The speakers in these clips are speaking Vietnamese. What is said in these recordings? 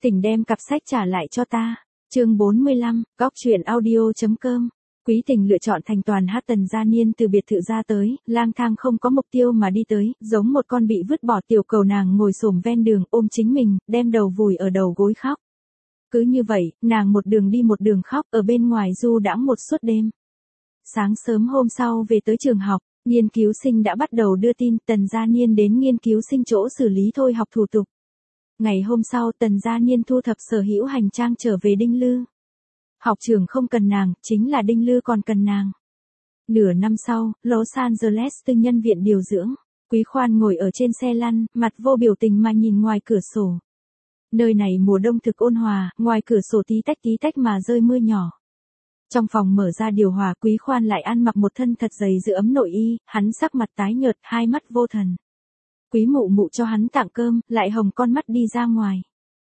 Tình đem cặp sách trả lại cho ta. Chương 45, góc truyện audio.com. Quý Tình lựa chọn thành toàn hát Tần Gia Niên từ biệt thự ra tới, lang thang không có mục tiêu mà đi tới, giống một con bị vứt bỏ tiểu cầu. Nàng ngồi xổm ven đường, ôm chính mình, đem đầu vùi ở đầu gối khóc. Cứ như vậy, nàng một đường đi một đường khóc, ở bên ngoài du đãng một suốt đêm. Sáng sớm hôm sau về tới trường học, nghiên cứu sinh đã bắt đầu đưa tin Tần Gia Niên đến nghiên cứu sinh chỗ xử lý thôi học thủ tục. Ngày hôm sau Tần Gia Niên thu thập sở hữu hành trang trở về Đinh Lư. Học trường không cần nàng, chính là Đinh Lư còn cần nàng. Nửa năm sau, Los Angeles tư nhân viện điều dưỡng, Quý Khoan ngồi ở trên xe lăn, mặt vô biểu tình mà nhìn ngoài cửa sổ. Nơi này mùa đông thực ôn hòa, ngoài cửa sổ tí tách mà rơi mưa nhỏ. Trong phòng mở ra điều hòa, Quý Khoan lại ăn mặc một thân thật dày giữ ấm nội y, hắn sắc mặt tái nhợt, hai mắt vô thần. Quý mụ mụ cho hắn tặng cơm, lại hồng con mắt đi ra ngoài.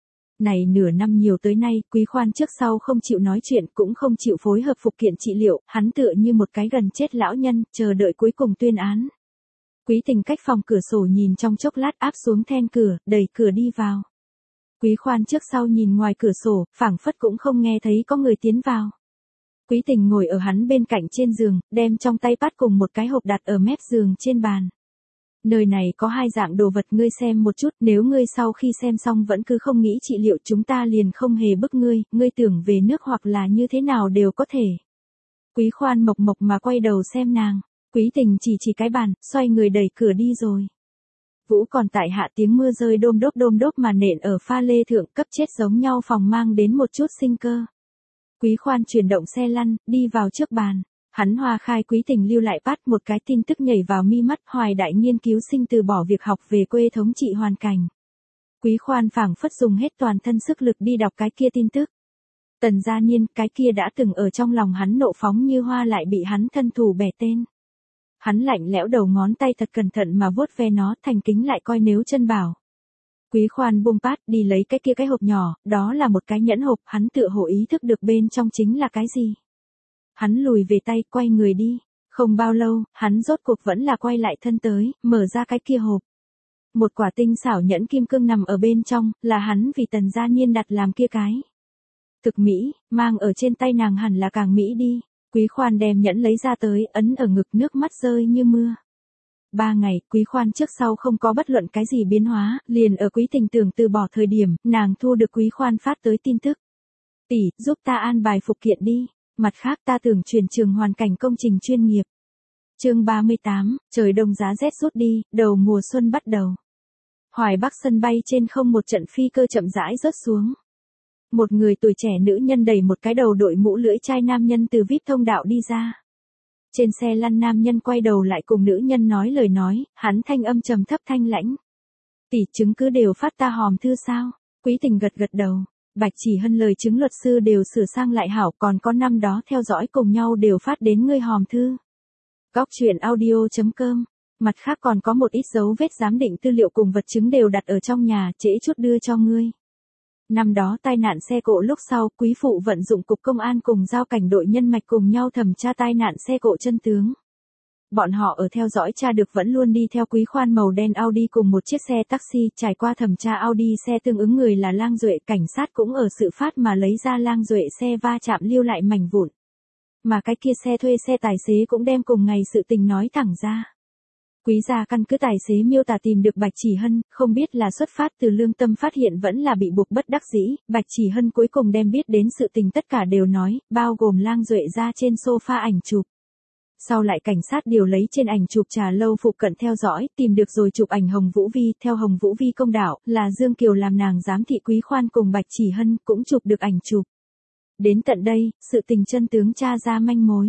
Này nửa năm nhiều tới nay, Quý Khoan trước sau không chịu nói chuyện, cũng không chịu phối hợp phục kiện trị liệu, hắn tựa như một cái gần chết lão nhân, chờ đợi cuối cùng tuyên án. Quý Tình cách phòng cửa sổ nhìn trong chốc lát, áp xuống then cửa, đẩy cửa đi vào. Quý Khoan trước sau nhìn ngoài cửa sổ, phảng phất cũng không nghe thấy có người tiến vào. Quý Tình ngồi ở hắn bên cạnh trên giường, đem trong tay pad cùng một cái hộp đặt ở mép giường trên bàn. Nơi này có hai dạng đồ vật, ngươi xem một chút, nếu ngươi sau khi xem xong vẫn cứ không nghĩ trị liệu chúng ta liền không hề bức ngươi tưởng về nước hoặc là như thế nào đều có thể. Quý Khoan mộc mộc mà quay đầu xem nàng, Quý Tình chỉ cái bàn, xoay người đẩy cửa đi rồi. Vũ còn tại hạ, tiếng mưa rơi đôm đốp mà nện ở pha lê thượng, cấp chết giống nhau phòng mang đến một chút sinh cơ. Quý Khoan chuyển động xe lăn, đi vào trước bàn. Hắn hoa khai Quý Tình lưu lại pad, một cái tin tức nhảy vào mi mắt, Hoài đại nghiên cứu sinh từ bỏ việc học về quê thống trị hoàn cảnh. Quý Khoan phảng phất dùng hết toàn thân sức lực đi đọc cái kia tin tức. Tần Gia Niên, cái kia đã từng ở trong lòng hắn nộ phóng như hoa lại bị hắn thân thủ bẻ tên. Hắn lạnh lẽo đầu ngón tay thật cẩn thận mà vuốt ve nó, thành kính lại coi nếu chân bảo. Quý Khoan buông pad đi lấy cái hộp nhỏ, đó là một cái nhẫn hộp, hắn tựa hồ ý thức được bên trong chính là cái gì. Hắn lùi về tay, quay người đi. Không bao lâu, hắn rốt cuộc vẫn là quay lại thân tới, mở ra cái kia hộp. Một quả tinh xảo nhẫn kim cương nằm ở bên trong, là hắn vì Tần Gia Niên đặt làm kia cái. Thực mỹ, mang ở trên tay nàng hẳn là càng mỹ đi. Quý Khoan đem nhẫn lấy ra tới, ấn ở ngực, nước mắt rơi như mưa. 3 ngày, Quý Khoan trước sau không có bất luận cái gì biến hóa, liền ở Quý Tình tưởng từ bỏ thời điểm, nàng thu được Quý Khoan phát tới tin tức. Tỷ, giúp ta an bài phục kiện đi. Mặt khác ta tưởng chuyển trường hoàn cảnh công trình chuyên nghiệp. Chương 38, trời đông giá rét rút đi, đầu mùa xuân bắt đầu. Hoài Bắc sân bay trên không một trận phi cơ chậm rãi rớt xuống. Một người tuổi trẻ nữ nhân đẩy một cái đầu đội mũ lưỡi chai nam nhân từ VIP thông đạo đi ra. Trên xe lăn nam nhân quay đầu lại cùng nữ nhân nói lời nói, hắn thanh âm trầm thấp thanh lãnh. Tỷ, chứng cứ đều phát ta hòm thư sao? Quý Tình gật đầu. Bạch Chỉ Hân lời chứng luật sư đều sửa sang lại hảo, còn có năm đó theo dõi cùng nhau đều phát đến ngươi hòm thư. Góc truyện audio.com. Mặt khác còn có một ít dấu vết giám định tư liệu cùng vật chứng đều đặt ở trong nhà, trễ chút đưa cho ngươi. Năm đó tai nạn xe cộ lúc sau, quý phụ vận dụng cục công an cùng giao cảnh đội nhân mạch cùng nhau thẩm tra tai nạn xe cộ chân tướng. Bọn họ ở theo dõi tra được vẫn luôn đi theo Quý Khoan màu đen Audi cùng một chiếc xe taxi, trải qua thẩm tra Audi xe tương ứng người là Lang Duệ, cảnh sát cũng ở sự phát mà lấy ra Lang Duệ xe va chạm lưu lại mảnh vụn. Mà cái kia xe thuê xe tài xế cũng đem cùng ngày sự tình nói thẳng ra. Quý gia căn cứ tài xế miêu tả tìm được Bạch Chỉ Hân, không biết là xuất phát từ lương tâm phát hiện vẫn là bị buộc bất đắc dĩ, Bạch Chỉ Hân cuối cùng đem biết đến sự tình tất cả đều nói, bao gồm Lang Duệ ra trên sofa ảnh chụp. Sau lại cảnh sát điều lấy trên ảnh chụp trà lâu phụ cận theo dõi, tìm được rồi chụp ảnh Hồng Vũ Vi, theo Hồng Vũ Vi công đạo, là Dương Kiều làm nàng giám thị Quý Khoan cùng Bạch Chỉ Hân, cũng chụp được ảnh chụp. Đến tận đây, sự tình chân tướng tra ra manh mối.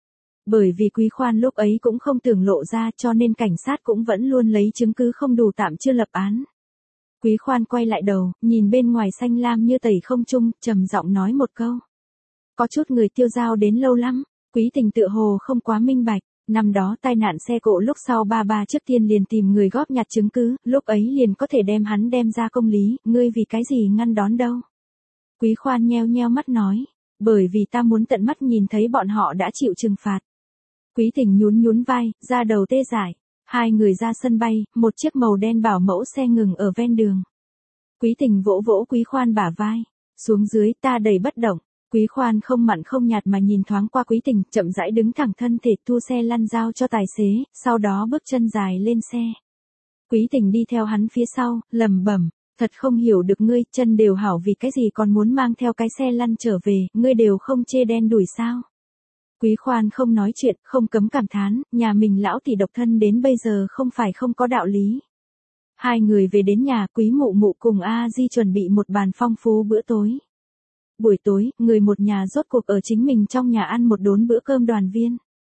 Bởi vì Quý Khoan lúc ấy cũng không tưởng lộ ra cho nên cảnh sát cũng vẫn luôn lấy chứng cứ không đủ tạm chưa lập án. Quý Khoan quay lại đầu, nhìn bên ngoài xanh lam như tẩy không trung, trầm giọng nói một câu. Có chút người tiêu dao đến lâu lắm. Quý Tình tựa hồ không quá minh bạch, năm đó tai nạn xe cộ lúc sau ba trước tiên liền tìm người góp nhặt chứng cứ, lúc ấy liền có thể đem hắn đem ra công lý, ngươi vì cái gì ngăn đón đâu. Quý Khoan nheo mắt nói, bởi vì ta muốn tận mắt nhìn thấy bọn họ đã chịu trừng phạt. Quý Tình nhún vai, ra đầu tê dại, hai người ra sân bay, một chiếc màu đen bảo mẫu xe ngừng ở ven đường. Quý Tình vỗ vỗ Quý Khoan bả vai. Xuống dưới ta đầy bất động. Quý Khoan không mặn không nhạt mà nhìn thoáng qua Quý Tình, chậm rãi đứng thẳng thân thể thu xe lăn giao cho tài xế, sau đó bước chân dài lên xe. Quý Tình đi theo hắn phía sau, lẩm bẩm, thật không hiểu được ngươi, chân đều hảo vì cái gì còn muốn mang theo cái xe lăn trở về, ngươi đều không chê đen đủi sao. Quý Khoan không nói chuyện, không cấm cảm thán, nhà mình lão tỷ độc thân đến bây giờ không phải không có đạo lý. Hai người về đến nhà, Quý Mụ Mụ cùng A Di chuẩn bị một bàn phong phú bữa tối. Buổi tối, người một nhà rốt cuộc ở chính mình trong nhà ăn một đốn bữa cơm đoàn viên.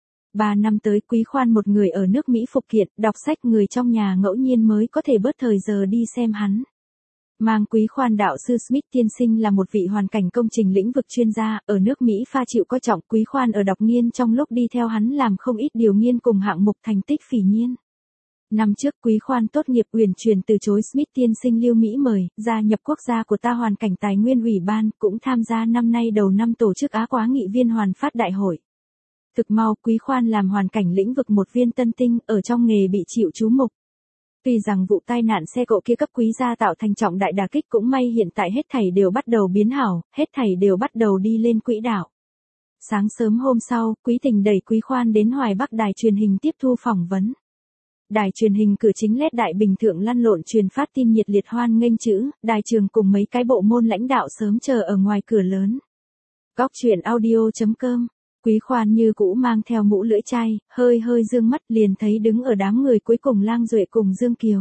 3 năm tới Quý Khoan một người ở nước Mỹ phục kiện, đọc sách, người trong nhà ngẫu nhiên mới có thể bớt thời giờ đi xem hắn. Mang Quý Khoan đạo sư Smith tiên sinh là một vị hoàn cảnh công trình lĩnh vực chuyên gia, ở nước Mỹ pha chịu coi trọng. Quý Khoan ở đọc nghiên trong lúc đi theo hắn làm không ít điều nghiên cùng hạng mục thành tích phỉ nhiên. Năm trước Quý Khoan tốt nghiệp uyển chuyển từ chối Smith tiên sinh lưu Mỹ mời, gia nhập quốc gia của ta hoàn cảnh tài nguyên ủy ban, cũng tham gia năm nay đầu năm tổ chức Á Quá nghị viên hoàn phát đại hội. Thực mau Quý Khoan làm hoàn cảnh lĩnh vực một viên tân tinh, ở trong nghề bị chịu chú mục. Tuy rằng vụ tai nạn xe cộ kia cấp Quý gia tạo thành trọng đại đả kích, cũng may hiện tại hết thảy đều bắt đầu biến hảo, hết thảy đều bắt đầu đi lên quỹ đạo. Sáng sớm hôm sau, Quý Tình đẩy Quý Khoan đến Hoài Bắc đài truyền hình tiếp thu phỏng vấn. Đài truyền hình cửa chính LED đại bình thượng lăn lộn truyền phát tin nhiệt liệt hoan nghênh chữ, đài trường cùng mấy cái bộ môn lãnh đạo sớm chờ ở ngoài cửa lớn. Góc chuyện audio.com. Quý Khoan như cũ mang theo mũ lưỡi chai, hơi dương mắt liền thấy đứng ở đám người cuối cùng Lang Duệ cùng Dương Kiều.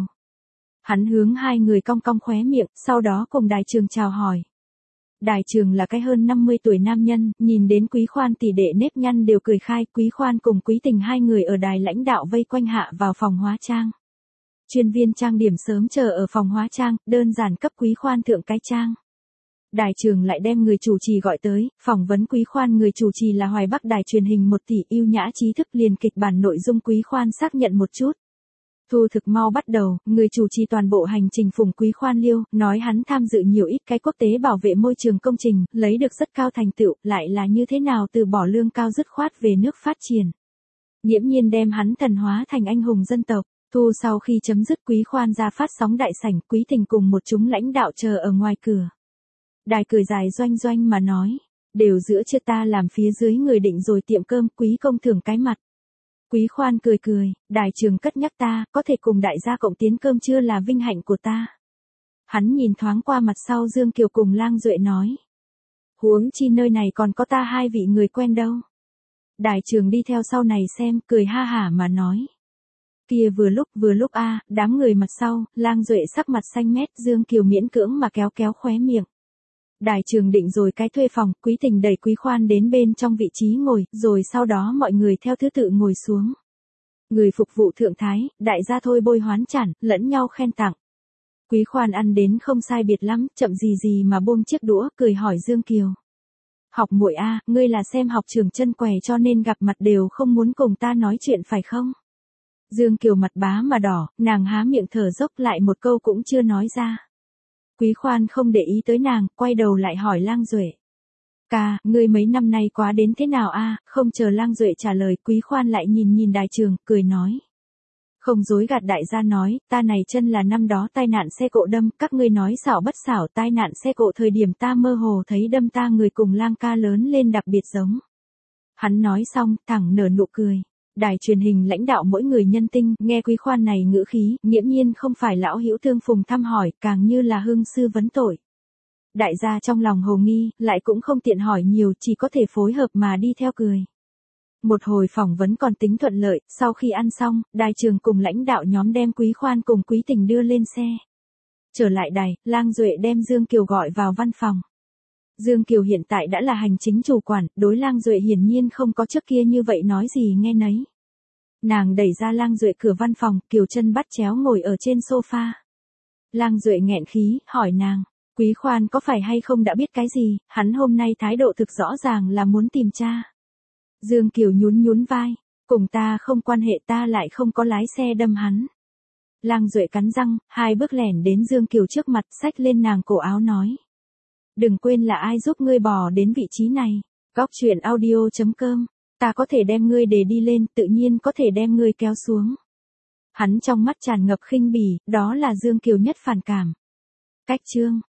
Hắn hướng hai người cong cong khóe miệng, sau đó cùng đài trường chào hỏi. Đài trường là cái hơn 50 tuổi nam nhân, nhìn đến Quý Khoan tỷ đệ nếp nhăn đều cười khai. Quý Khoan cùng Quý Tình hai người ở đài lãnh đạo vây quanh hạ vào phòng hóa trang. Chuyên viên trang điểm sớm chờ ở phòng hóa trang, đơn giản cấp Quý Khoan thượng cái trang. Đài trường lại đem người chủ trì gọi tới, phỏng vấn Quý Khoan. Người chủ trì là Hoài Bắc đài truyền hình 1 tỷ yêu nhã trí thức, liền kịch bản nội dung Quý Khoan xác nhận một chút. Thu thực mau bắt đầu, người chủ trì toàn bộ hành trình phụng Quý Khoan liêu, nói hắn tham dự nhiều ít cái quốc tế bảo vệ môi trường công trình, lấy được rất cao thành tựu, lại là như thế nào từ bỏ lương cao dứt khoát về nước phát triển. Nghiễm nhiên đem hắn thần hóa thành anh hùng dân tộc. Thu sau khi chấm dứt Quý Khoan ra phát sóng đại sảnh, Quý Tình cùng một chúng lãnh đạo chờ ở ngoài cửa. Đài cười dài doanh doanh mà nói, đều giữa chưa ta làm phía dưới người định rồi tiệm cơm, Quý công thưởng cái mặt. Quý Khoan cười, đài trường cất nhắc ta, có thể cùng đại gia cộng tiến cơm trưa là vinh hạnh của ta. Hắn nhìn thoáng qua mặt sau Dương Kiều cùng Lang Duệ nói. Huống chi nơi này còn có ta hai vị người quen đâu. Đài trường đi theo sau này xem, cười ha hả mà nói. Kia vừa lúc đám người mặt sau, Lang Duệ sắc mặt xanh mét, Dương Kiều miễn cưỡng mà kéo khóe miệng. Đài trường định rồi cái thuê phòng, Quý Tình đẩy Quý Khoan đến bên trong vị trí ngồi, rồi sau đó mọi người theo thứ tự ngồi xuống. Người phục vụ thượng thái, đại gia thôi bôi hoán chản, lẫn nhau khen tặng. Quý Khoan ăn đến không sai biệt lắm, chậm gì mà buông chiếc đũa, cười hỏi Dương Kiều. Học muội ngươi là xem học trường chân què cho nên gặp mặt đều không muốn cùng ta nói chuyện phải không? Dương Kiều mặt bá mà đỏ, nàng há miệng thở dốc lại một câu cũng chưa nói ra. Quý Khoan không để ý tới nàng, quay đầu lại hỏi Lang Duệ. Ca, ngươi mấy năm nay quá đến thế nào Không chờ Lang Duệ trả lời, Quý Khoan lại nhìn đài trường, cười nói. Không dối gạt đại gia nói, ta này chân là năm đó tai nạn xe cộ đâm, các ngươi nói xảo bất xảo, tai nạn xe cộ thời điểm ta mơ hồ thấy đâm ta người cùng Lang ca lớn lên đặc biệt giống. Hắn nói xong, thẳng nở nụ cười. Đài truyền hình lãnh đạo mỗi người nhân tinh, nghe Quý Khoan này ngữ khí, nghiễm nhiên không phải lão hữu thương phùng thăm hỏi, càng như là hương sư vấn tội. Đại gia trong lòng hồ nghi, lại cũng không tiện hỏi nhiều, chỉ có thể phối hợp mà đi theo cười. Một hồi phỏng vấn còn tính thuận lợi, sau khi ăn xong, đài trường cùng lãnh đạo nhóm đem Quý Khoan cùng Quý Tình đưa lên xe. Trở lại đài, Lang Duệ đem Dương Kiều gọi vào văn phòng. Dương Kiều hiện tại đã là hành chính chủ quản, đối Lang Duệ hiển nhiên không có trước kia như vậy nói gì nghe nấy. Nàng đẩy ra Lang Duệ cửa văn phòng, Kiều chân bắt chéo ngồi ở trên sofa. Lang Duệ nghẹn khí, hỏi nàng, Quý Khoan có phải hay không đã biết cái gì, hắn hôm nay thái độ thực rõ ràng là muốn tìm cha. Dương Kiều nhún vai, cùng ta không quan hệ, ta lại không có lái xe đâm hắn. Lang Duệ cắn răng, 2 bước lẻn đến Dương Kiều trước mặt, xách lên nàng cổ áo nói. Đừng quên là ai giúp ngươi bò đến vị trí này. Góc chuyện audio.com. Ta có thể đem ngươi để đi lên, tự nhiên có thể đem ngươi kéo xuống. Hắn trong mắt tràn ngập khinh bỉ, đó là Dương Kiều nhất phản cảm. Cách chương